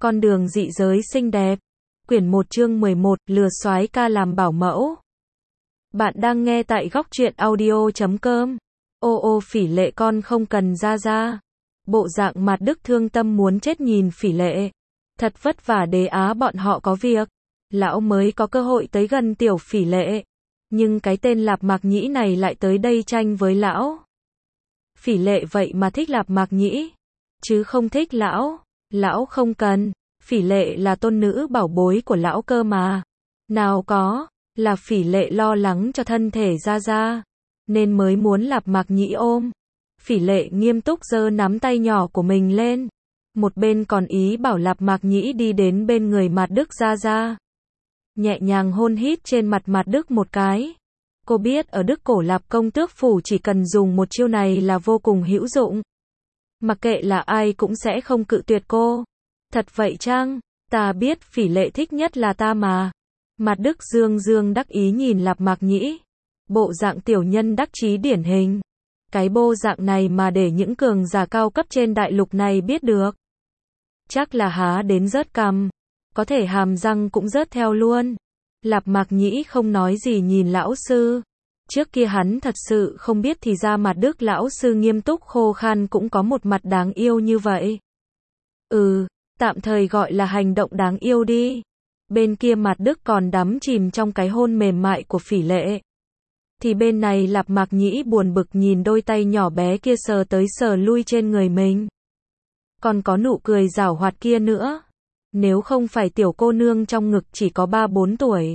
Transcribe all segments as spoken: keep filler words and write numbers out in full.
Con đường dị giới xinh đẹp. Quyển một chương mười một, lừa soái ca làm bảo mẫu. Bạn đang nghe tại góc truyện audio chấm com. Ô ô Phỉ Lệ con không cần ra ra. Bộ dạng mặt Đức thương tâm muốn chết nhìn Phỉ Lệ. Thật vất vả Đế Á bọn họ có việc. Lão mới có cơ hội tới gần tiểu Phỉ Lệ. Nhưng cái tên Lạp Mạc Nhĩ này lại tới đây tranh với lão. Phỉ Lệ vậy mà thích Lạp Mạc Nhĩ. Chứ không thích lão. Lão không cần. Phỉ Lệ là tôn nữ bảo bối của lão cơ mà. Nào có, là Phỉ Lệ lo lắng cho thân thể ra ra. Nên mới muốn Lạp Mạc Nhĩ ôm. Phỉ Lệ nghiêm túc giơ nắm tay nhỏ của mình lên. Một bên còn ý bảo Lạp Mạc Nhĩ đi đến bên người Mạt Đức ra ra. Nhẹ nhàng hôn hít trên mặt Mạt Đức một cái. Cô biết ở Đức Cổ Lạp công tước phủ chỉ cần dùng một chiêu này là vô cùng hữu dụng. Mặc kệ là ai cũng sẽ không cự tuyệt cô. Thật vậy chăng? Ta biết Phỉ Lệ thích nhất là ta mà. Mạt Đức dương dương đắc ý nhìn Lạp Mạc Nhĩ. Bộ dạng tiểu nhân đắc chí điển hình. Cái bộ dạng này mà để những cường giả cao cấp trên đại lục này biết được. Chắc là há đến rớt cằm. Có thể hàm răng cũng rớt theo luôn. Lạp Mạc Nhĩ không nói gì nhìn lão sư. Trước kia hắn thật sự không biết thì ra Mạt Đức lão sư nghiêm túc khô khan cũng có một mặt đáng yêu như vậy. Ừ, tạm thời gọi là hành động đáng yêu đi. Bên kia Mạt Đức còn đắm chìm trong cái hôn mềm mại của Phỉ Lệ. Thì bên này Lạp Mạc Nhĩ buồn bực nhìn đôi tay nhỏ bé kia sờ tới sờ lui trên người mình. Còn có nụ cười giảo hoạt kia nữa. Nếu không phải tiểu cô nương trong ngực chỉ có ba bốn tuổi.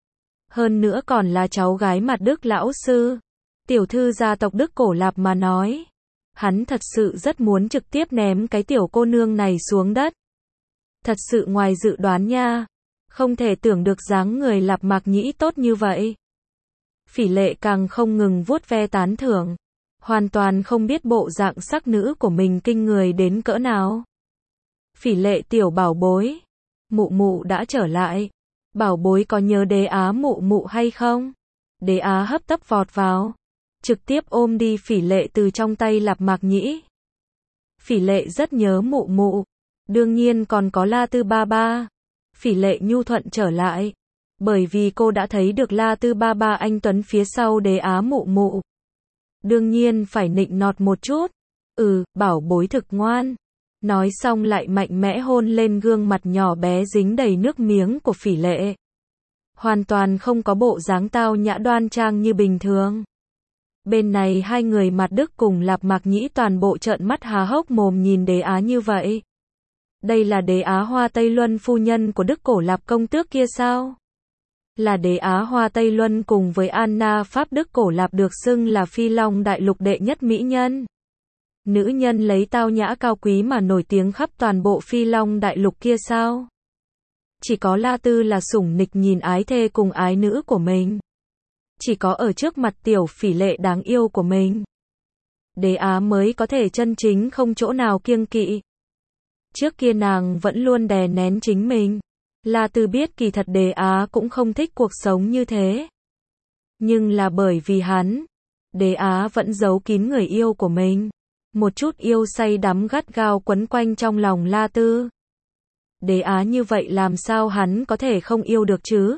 Hơn nữa còn là cháu gái Mạt Đức lão sư. Tiểu thư gia tộc Đức Cổ Lạp mà nói. Hắn thật sự rất muốn trực tiếp ném cái tiểu cô nương này xuống đất. Thật sự ngoài dự đoán nha. Không thể tưởng được dáng người Lạp Mạc Nhĩ tốt như vậy. Phỉ Lệ càng không ngừng vuốt ve tán thưởng. Hoàn toàn không biết bộ dạng sắc nữ của mình kinh người đến cỡ nào. Phỉ Lệ tiểu bảo bối. Mụ mụ đã trở lại. Bảo bối có nhớ Đế Á mụ mụ hay không? Đế Á hấp tấp vọt vào. Trực tiếp ôm đi Phỉ Lệ từ trong tay Lạp Mạc Nhĩ. Phỉ Lệ rất nhớ mụ mụ. Đương nhiên còn có La Tư ba ba. Phỉ Lệ nhu thuận trở lại. Bởi vì cô đã thấy được La Tư ba ba anh tuấn phía sau Đế Á mụ mụ. Đương nhiên phải nịnh nọt một chút. Ừ, bảo bối thực ngoan. Nói xong lại mạnh mẽ hôn lên gương mặt nhỏ bé dính đầy nước miếng của Phỉ Lệ. Hoàn toàn không có bộ dáng tao nhã đoan trang như bình thường. Bên này hai người Mạt Đức cùng Lạp Mạc Nhĩ toàn bộ trợn mắt há hốc mồm nhìn Đế Á như vậy. Đây là Đế Á Hoa Tây Luân phu nhân của Đức Cổ Lạp công tước kia sao? Là Đế Á Hoa Tây Luân cùng với Anna Pháp Đức Cổ Lạp được xưng là Phi Long đại lục đệ nhất mỹ nhân. Nữ nhân lấy tao nhã cao quý mà nổi tiếng khắp toàn bộ Phi Long đại lục kia sao? Chỉ có La Tư là sủng nịch nhìn ái thê cùng ái nữ của mình. Chỉ có ở trước mặt tiểu Phỉ Lệ đáng yêu của mình. Đế Á mới có thể chân chính không chỗ nào kiêng kỵ. Trước kia nàng vẫn luôn đè nén chính mình. La Tư biết kỳ thật Đế Á cũng không thích cuộc sống như thế. Nhưng là bởi vì hắn, Đế Á vẫn giấu kín người yêu của mình. Một chút yêu say đắm gắt gao quấn quanh trong lòng La Tư. Đế Á như vậy làm sao hắn có thể không yêu được chứ?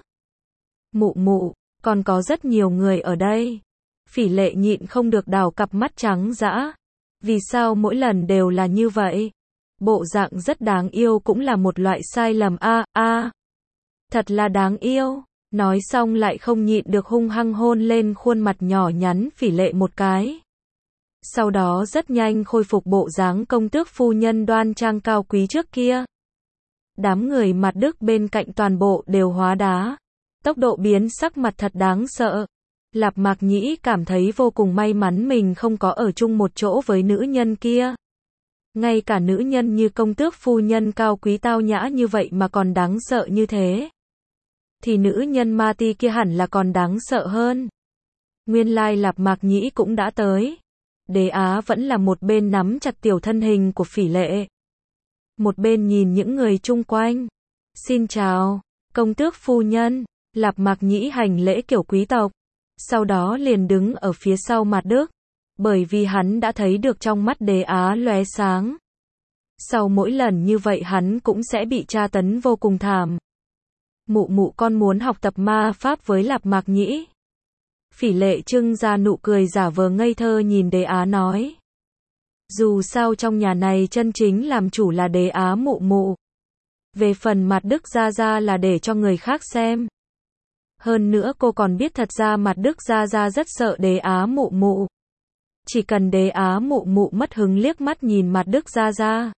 Mụ mụ, còn có rất nhiều người ở đây. Phỉ Lệ nhịn không được đào cặp mắt trắng dã. Vì sao mỗi lần đều là như vậy? Bộ dạng rất đáng yêu cũng là một loại sai lầm a a. Thật là đáng yêu. Nói xong lại không nhịn được hung hăng hôn lên khuôn mặt nhỏ nhắn Phỉ Lệ một cái. Sau đó rất nhanh khôi phục bộ dáng công tước phu nhân đoan trang cao quý trước kia. Đám người Mạt Đức bên cạnh toàn bộ đều hóa đá. Tốc độ biến sắc mặt thật đáng sợ. Lạp Mạc Nhĩ cảm thấy vô cùng may mắn mình không có ở chung một chỗ với nữ nhân kia. Ngay cả nữ nhân như công tước phu nhân cao quý tao nhã như vậy mà còn đáng sợ như thế. Thì nữ nhân ma ti kia hẳn là còn đáng sợ hơn. Nguyên lai Lạp Mạc Nhĩ cũng đã tới. Đế Á vẫn là một bên nắm chặt tiểu thân hình của Phỉ Lệ. Một bên nhìn những người chung quanh. Xin chào, công tước phu nhân. Lạp Mạc Nhĩ hành lễ kiểu quý tộc. Sau đó liền đứng ở phía sau Mạt Đức. Bởi vì hắn đã thấy được trong mắt Đế Á lóe sáng. Sau mỗi lần như vậy hắn cũng sẽ bị tra tấn vô cùng thảm. Mụ mụ con muốn học tập ma pháp với Lạp Mạc Nhĩ. Phỉ Lệ trưng ra nụ cười giả vờ ngây thơ nhìn Đế Á nói. Dù sao trong nhà này chân chính làm chủ là Đế Á mụ mụ. Về phần mặt Đức Gia Gia là để cho người khác xem. Hơn nữa cô còn biết thật ra mặt Đức Gia Gia rất sợ Đế Á mụ mụ. Chỉ cần Đế Á mụ mụ mất hứng liếc mắt nhìn mặt Đức Gia Gia.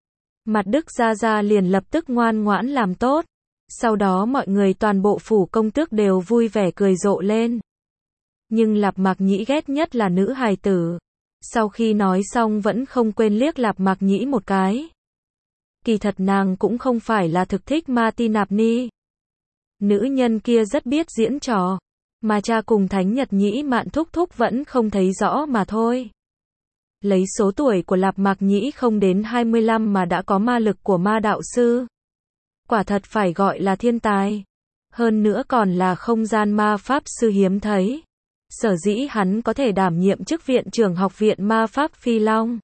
Mặt Đức Gia Gia liền lập tức ngoan ngoãn làm tốt. Sau đó mọi người toàn bộ phủ công tước đều vui vẻ cười rộ lên. Nhưng Lạp Mạc Nhĩ ghét nhất là nữ hài tử. Sau khi nói xong vẫn không quên liếc Lạp Mạc Nhĩ một cái. Kỳ thật nàng cũng không phải là thực thích Ma Ti Nạp Ni. Nữ nhân kia rất biết diễn trò. Mà cha cùng Thánh Nhật Nhĩ Mạn thúc thúc vẫn không thấy rõ mà thôi. Lấy số tuổi của Lạp Mạc Nhĩ không đến hai mươi lăm mà đã có ma lực của ma đạo sư. Quả thật phải gọi là thiên tài. Hơn nữa còn là không gian ma pháp sư hiếm thấy. Sở dĩ hắn có thể đảm nhiệm chức viện trưởng học viện ma pháp Phi Long.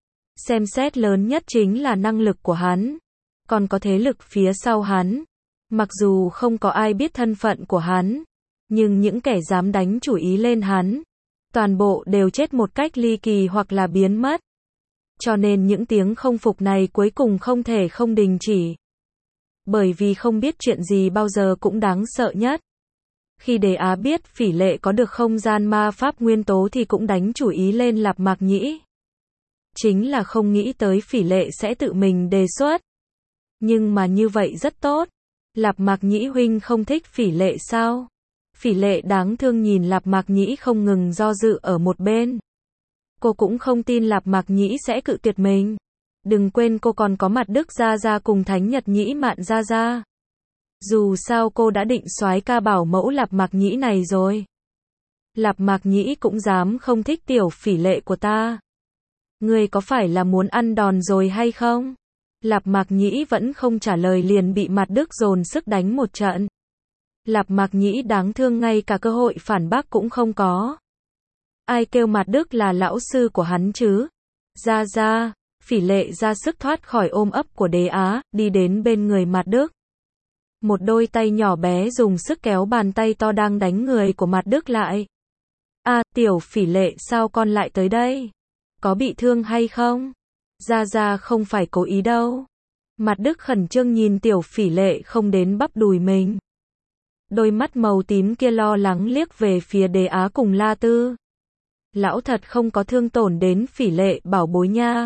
Xem xét lớn nhất chính là năng lực của hắn. Còn có thế lực phía sau hắn. Mặc dù không có ai biết thân phận của hắn. Nhưng những kẻ dám đánh chủ ý lên hắn. Toàn bộ đều chết một cách ly kỳ hoặc là biến mất. Cho nên những tiếng không phục này cuối cùng không thể không đình chỉ. Bởi vì không biết chuyện gì bao giờ cũng đáng sợ nhất. Khi Đế Á biết Phỉ Lệ có được không gian ma pháp nguyên tố thì cũng đánh chủ ý lên Lạp Mạc Nhĩ. Chính là không nghĩ tới Phỉ Lệ sẽ tự mình đề xuất. Nhưng mà như vậy rất tốt. Lạp Mạc Nhĩ huynh không thích Phỉ Lệ sao? Phỉ Lệ đáng thương nhìn Lạp Mạc Nhĩ không ngừng do dự ở một bên. Cô cũng không tin Lạp Mạc Nhĩ sẽ cự tuyệt mình. Đừng quên cô còn có mặt Đức Gia Gia cùng Thánh Nhật Nhĩ Mạn Gia Gia. Dù sao cô đã định soái ca bảo mẫu Lạp Mạc Nhĩ này rồi. Lạp Mạc Nhĩ cũng dám không thích tiểu Phỉ Lệ của ta. Ngươi có phải là muốn ăn đòn rồi hay không? Lạp Mạc Nhĩ vẫn không trả lời liền bị mặt Đức dồn sức đánh một trận. Lạp Mạc Nhĩ đáng thương ngay cả cơ hội phản bác cũng không có. Ai kêu mặt Đức là lão sư của hắn chứ? Gia Gia, Phỉ Lệ ra sức thoát khỏi ôm ấp của Đế Á, đi đến bên người mặt Đức. Một đôi tay nhỏ bé dùng sức kéo bàn tay to đang đánh người của mặt Đức lại. À, tiểu Phỉ Lệ sao con lại tới đây? Có bị thương hay không? Gia Gia không phải cố ý đâu. Mặt Đức khẩn trương nhìn tiểu Phỉ Lệ không đến bắp đùi mình. Đôi mắt màu tím kia lo lắng liếc về phía Đế Á cùng La Tư. Lão thật không có thương tổn đến Phỉ Lệ bảo bối nha.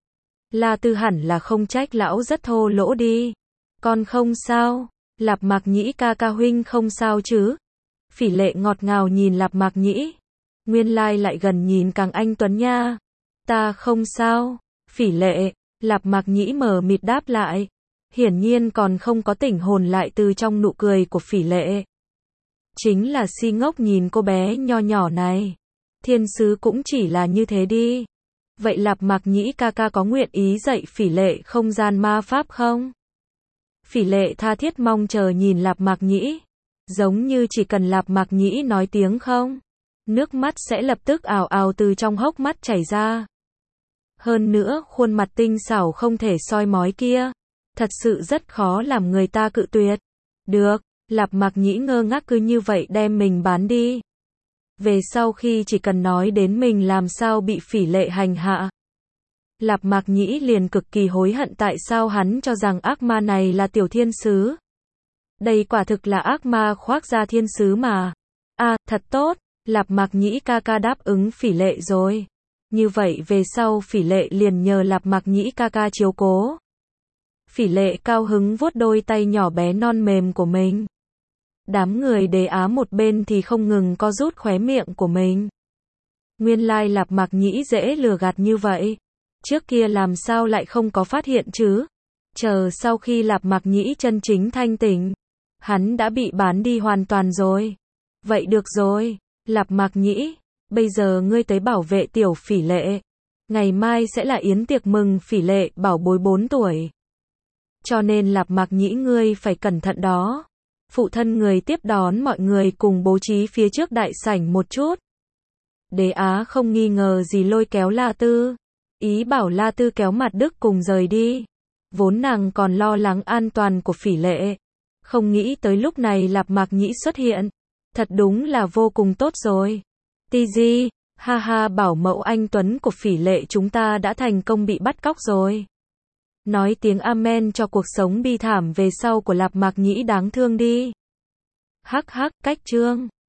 La Tư hẳn là không trách lão rất thô lỗ đi. Con không sao. Lạp Mạc Nhĩ ca ca huynh không sao chứ? Phỉ Lệ ngọt ngào nhìn Lạp Mạc Nhĩ. Nguyên lai lại gần nhìn càng anh tuấn nha. Ta không sao. Phỉ Lệ. Lạp Mạc Nhĩ mờ mịt đáp lại. Hiển nhiên còn không có tỉnh hồn lại từ trong nụ cười của Phỉ Lệ. Chính là si ngốc nhìn cô bé nho nhỏ này. Thiên sứ cũng chỉ là như thế đi. Vậy Lạp Mạc Nhĩ ca ca có nguyện ý dạy Phỉ Lệ không gian ma pháp không? Phỉ Lệ tha thiết mong chờ nhìn Lạp Mạc Nhĩ. Giống như chỉ cần Lạp Mạc Nhĩ nói tiếng không. Nước mắt sẽ lập tức ào ào từ trong hốc mắt chảy ra. Hơn nữa khuôn mặt tinh xảo không thể soi mói kia. Thật sự rất khó làm người ta cự tuyệt. Được, Lạp Mạc Nhĩ ngơ ngác cứ như vậy đem mình bán đi. Về sau khi chỉ cần nói đến mình làm sao bị Phỉ Lệ hành hạ. Lạp Mạc Nhĩ liền cực kỳ hối hận tại sao hắn cho rằng ác ma này là tiểu thiên sứ. Đây quả thực là ác ma khoác da thiên sứ mà. À, thật tốt, Lạp Mạc Nhĩ ca ca đáp ứng Phỉ Lệ rồi. Như vậy về sau Phỉ Lệ liền nhờ Lạp Mạc Nhĩ ca ca chiếu cố. Phỉ Lệ cao hứng vuốt đôi tay nhỏ bé non mềm của mình. Đám người Đế Á một bên thì không ngừng co rút khóe miệng của mình. Nguyên lai Lạp Mạc Nhĩ dễ lừa gạt như vậy. Trước kia làm sao lại không có phát hiện chứ? Chờ sau khi Lạp Mạc Nhĩ chân chính thanh tỉnh, hắn đã bị bán đi hoàn toàn rồi. Vậy được rồi, Lạp Mạc Nhĩ, bây giờ ngươi tới bảo vệ tiểu Phỉ Lệ. Ngày mai sẽ là yến tiệc mừng Phỉ Lệ bảo bối bốn tuổi. Cho nên Lạp Mạc Nhĩ ngươi phải cẩn thận đó. Phụ thân người tiếp đón mọi người cùng bố trí phía trước đại sảnh một chút. Đế Á không nghi ngờ gì lôi kéo La Tư. Ý bảo La Tư kéo mặt Đức cùng rời đi. Vốn nàng còn lo lắng an toàn của Phỉ Lệ. Không nghĩ tới lúc này Lạp Mạc Nhĩ xuất hiện. Thật đúng là vô cùng tốt rồi. Ti Di, ha ha, bảo mẫu anh Tuấn của Phỉ Lệ chúng ta đã thành công bị bắt cóc rồi. Nói tiếng amen cho cuộc sống bi thảm về sau của Lạp Mạc Nhĩ đáng thương đi. Hắc hắc, cách chương.